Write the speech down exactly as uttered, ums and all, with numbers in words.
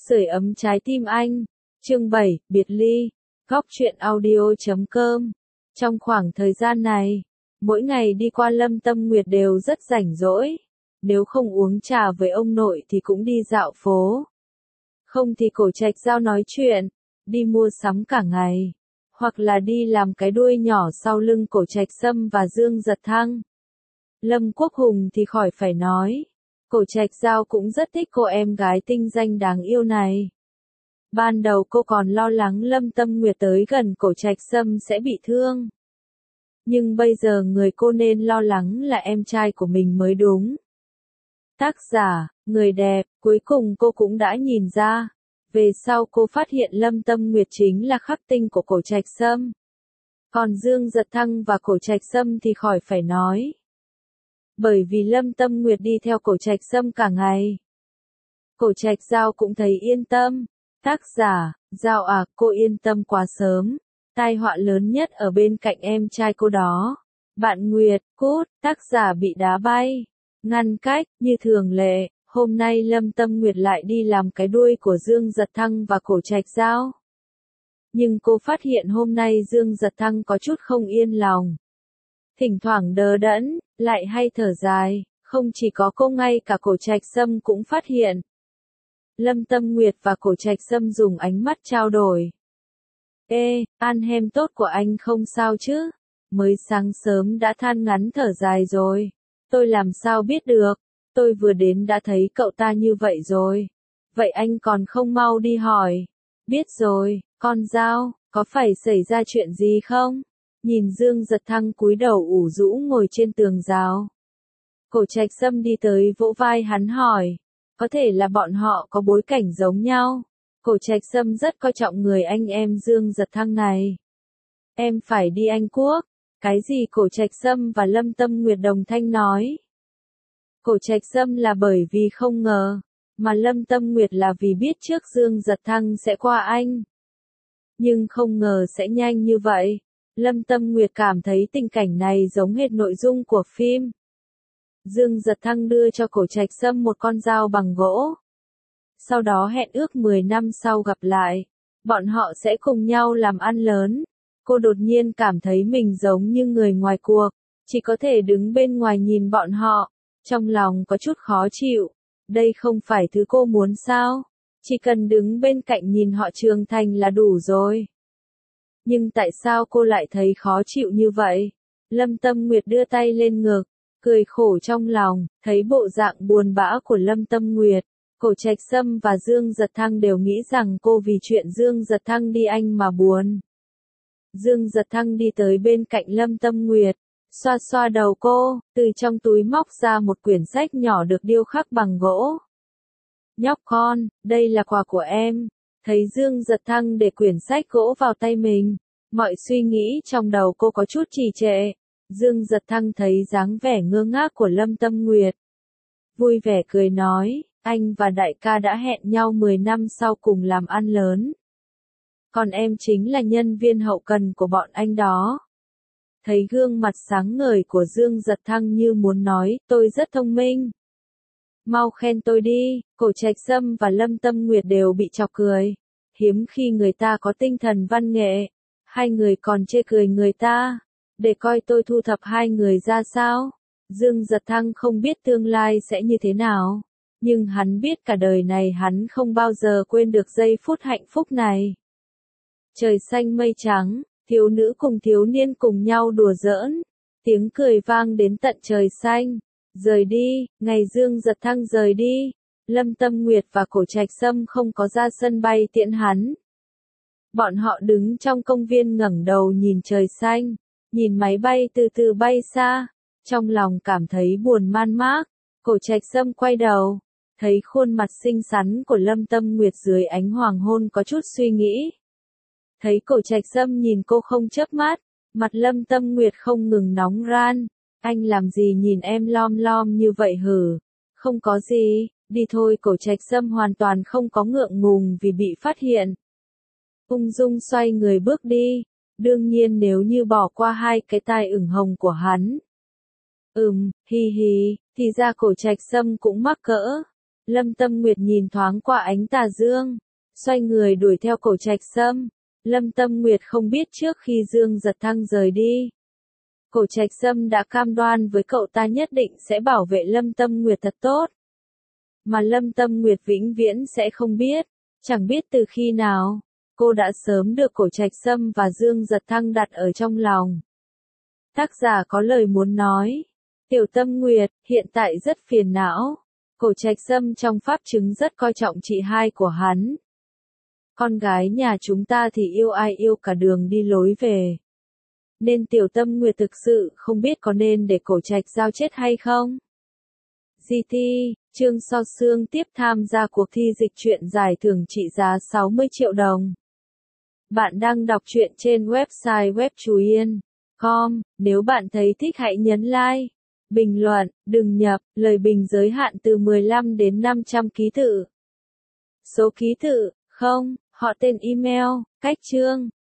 Sưởi ấm trái tim anh. Chương bảy, biệt ly. Góc truyện audio chấm com. Trong khoảng thời gian này, mỗi ngày đi qua Lâm Tâm Nguyệt đều rất rảnh rỗi. Nếu không uống trà với ông nội thì cũng đi dạo phố. Không thì Cổ Trạch Giao nói chuyện, đi mua sắm cả ngày. Hoặc là đi làm cái đuôi nhỏ sau lưng Cổ Trạch Sâm và Dương Giật Thăng. Lâm Quốc Hùng thì khỏi phải nói. Cổ Trạch Giao cũng rất thích cô em gái tinh danh đáng yêu này. Ban đầu cô còn lo lắng Lâm Tâm Nguyệt tới gần Cổ Trạch Sâm sẽ bị thương. Nhưng bây giờ người cô nên lo lắng là em trai của mình mới đúng. Tác giả, người đẹp, cuối cùng cô cũng đã nhìn ra. Về sau cô phát hiện Lâm Tâm Nguyệt chính là khắc tinh của Cổ Trạch Sâm. Còn Dương Giật Thăng và Cổ Trạch Sâm thì khỏi phải nói. Bởi vì Lâm Tâm Nguyệt đi theo Cổ Trạch Sâm cả ngày. Cổ Trạch Giao cũng thấy yên tâm. Tác giả, Giao à, cô yên tâm quá sớm. Tai họa lớn nhất ở bên cạnh em trai cô đó. Bạn Nguyệt, cút, tác giả bị đá bay. Ngăn cách, như thường lệ, hôm nay Lâm Tâm Nguyệt lại đi làm cái đuôi của Dương Giật Thăng và Cổ Trạch Giao. Nhưng cô phát hiện hôm nay Dương Giật Thăng có chút không yên lòng. Thỉnh thoảng đờ đẫn, lại hay thở dài, không chỉ có cô ngay cả Cổ Trạch Sâm cũng phát hiện. Lâm Tâm Nguyệt và Cổ Trạch Sâm dùng ánh mắt trao đổi. Ê, ăn hem tốt của anh không sao chứ? Mới sáng sớm đã than ngắn thở dài rồi. Tôi làm sao biết được, tôi vừa đến đã thấy cậu ta như vậy rồi. Vậy anh còn không mau đi hỏi. Biết rồi, con Giao, có phải xảy ra chuyện gì không? Nhìn Dương Giật Thăng cúi đầu ủ rũ ngồi trên tường rào. Cổ Trạch Sâm đi tới vỗ vai hắn hỏi. Có thể là bọn họ có bối cảnh giống nhau. Cổ Trạch Sâm rất coi trọng người anh em Dương Giật Thăng này. Em phải đi Anh Quốc. Cái gì Cổ Trạch Sâm và Lâm Tâm Nguyệt đồng thanh nói. Cổ Trạch Sâm là bởi vì không ngờ, mà Lâm Tâm Nguyệt là vì biết trước Dương Giật Thăng sẽ qua Anh. Nhưng không ngờ sẽ nhanh như vậy. Lâm Tâm Nguyệt cảm thấy tình cảnh này giống hệt nội dung của phim. Dương Giật Thăng đưa cho Cổ Trạch Sâm một con dao bằng gỗ. Sau đó hẹn ước mười năm sau gặp lại. Bọn họ sẽ cùng nhau làm ăn lớn. Cô đột nhiên cảm thấy mình giống như người ngoài cuộc. Chỉ có thể đứng bên ngoài nhìn bọn họ. Trong lòng có chút khó chịu. Đây không phải thứ cô muốn sao? Chỉ cần đứng bên cạnh nhìn họ trưởng thành là đủ rồi. Nhưng tại sao cô lại thấy khó chịu như vậy? Lâm Tâm Nguyệt đưa tay lên ngực, cười khổ trong lòng, thấy bộ dạng buồn bã của Lâm Tâm Nguyệt. Cổ Trạch Sâm và Dương Giật Thăng đều nghĩ rằng cô vì chuyện Dương Giật Thăng đi Anh mà buồn. Dương Giật Thăng đi tới bên cạnh Lâm Tâm Nguyệt, xoa xoa đầu cô, từ trong túi móc ra một quyển sách nhỏ được điêu khắc bằng gỗ. Nhóc con, đây là quà của em. Thấy Dương Giật Thăng để quyển sách gỗ vào tay mình, mọi suy nghĩ trong đầu cô có chút trì trệ. Dương Giật Thăng thấy dáng vẻ ngơ ngác của Lâm Tâm Nguyệt. Vui vẻ cười nói, anh và đại ca đã hẹn nhau mười năm sau cùng làm ăn lớn. Còn em chính là nhân viên hậu cần của bọn anh đó. Thấy gương mặt sáng ngời của Dương Giật Thăng như muốn nói, tôi rất thông minh. Mau khen tôi đi. Cổ Trạch Sâm và Lâm Tâm Nguyệt đều bị chọc cười. Hiếm khi người ta có tinh thần văn nghệ. Hai người còn chê cười người ta. Để coi tôi thu thập hai người ra sao. Dương Giật Thăng không biết tương lai sẽ như thế nào. Nhưng hắn biết cả đời này hắn không bao giờ quên được giây phút hạnh phúc này. Trời xanh mây trắng, thiếu nữ cùng thiếu niên cùng nhau đùa giỡn. Tiếng cười vang đến tận trời xanh. Rời đi, ngày Dương Giật Thăng rời đi. Lâm Tâm Nguyệt và Cổ Trạch Sâm không có ra sân bay tiễn hắn. Bọn họ đứng trong công viên ngẩng đầu nhìn trời xanh, nhìn máy bay từ từ bay xa, trong lòng cảm thấy buồn man mác. Cổ Trạch Sâm quay đầu, thấy khuôn mặt xinh xắn của Lâm Tâm Nguyệt dưới ánh hoàng hôn có chút suy nghĩ. Thấy Cổ Trạch Sâm nhìn cô không chớp mắt, mặt Lâm Tâm Nguyệt không ngừng nóng ran. Anh làm gì nhìn em lom lom như vậy hử? Không có gì, đi thôi. Cổ Trạch Sâm hoàn toàn không có ngượng ngùng vì bị phát hiện. Ung dung xoay người bước đi, đương nhiên nếu như bỏ qua hai cái tai ửng hồng của hắn. Ừm, hi hi, thì ra Cổ Trạch Sâm cũng mắc cỡ. Lâm Tâm Nguyệt nhìn thoáng qua ánh tà dương, xoay người đuổi theo Cổ Trạch Sâm. Lâm Tâm Nguyệt không biết trước khi Dương Giật Thăng rời đi, Cổ Trạch Sâm đã cam đoan với cậu ta nhất định sẽ bảo vệ Lâm Tâm Nguyệt thật tốt. Mà Lâm Tâm Nguyệt vĩnh viễn sẽ không biết, chẳng biết từ khi nào, cô đã sớm được Cổ Trạch Sâm và Dương Giật Thăng đặt ở trong lòng. Tác giả có lời muốn nói. Tiểu Tâm Nguyệt, hiện tại rất phiền não. Cổ Trạch Sâm trong pháp chứng rất coi trọng chị hai của hắn. Con gái nhà chúng ta thì yêu ai yêu cả đường đi lối về. Nên Tiểu Tâm Nguyệt thực sự không biết có nên để Cổ Trạch Giao chết hay không. giê tê, Trương So Sương tiếp tham gia cuộc thi dịch truyện giải thưởng trị giá sáu mươi triệu đồng. Bạn đang đọc truyện trên website webchuyen chấm com. Nếu bạn thấy thích hãy nhấn like, bình luận, đừng nhập, lời bình giới hạn từ mười lăm đến năm trăm ký tự. Số ký tự, không, họ tên email, cách chương.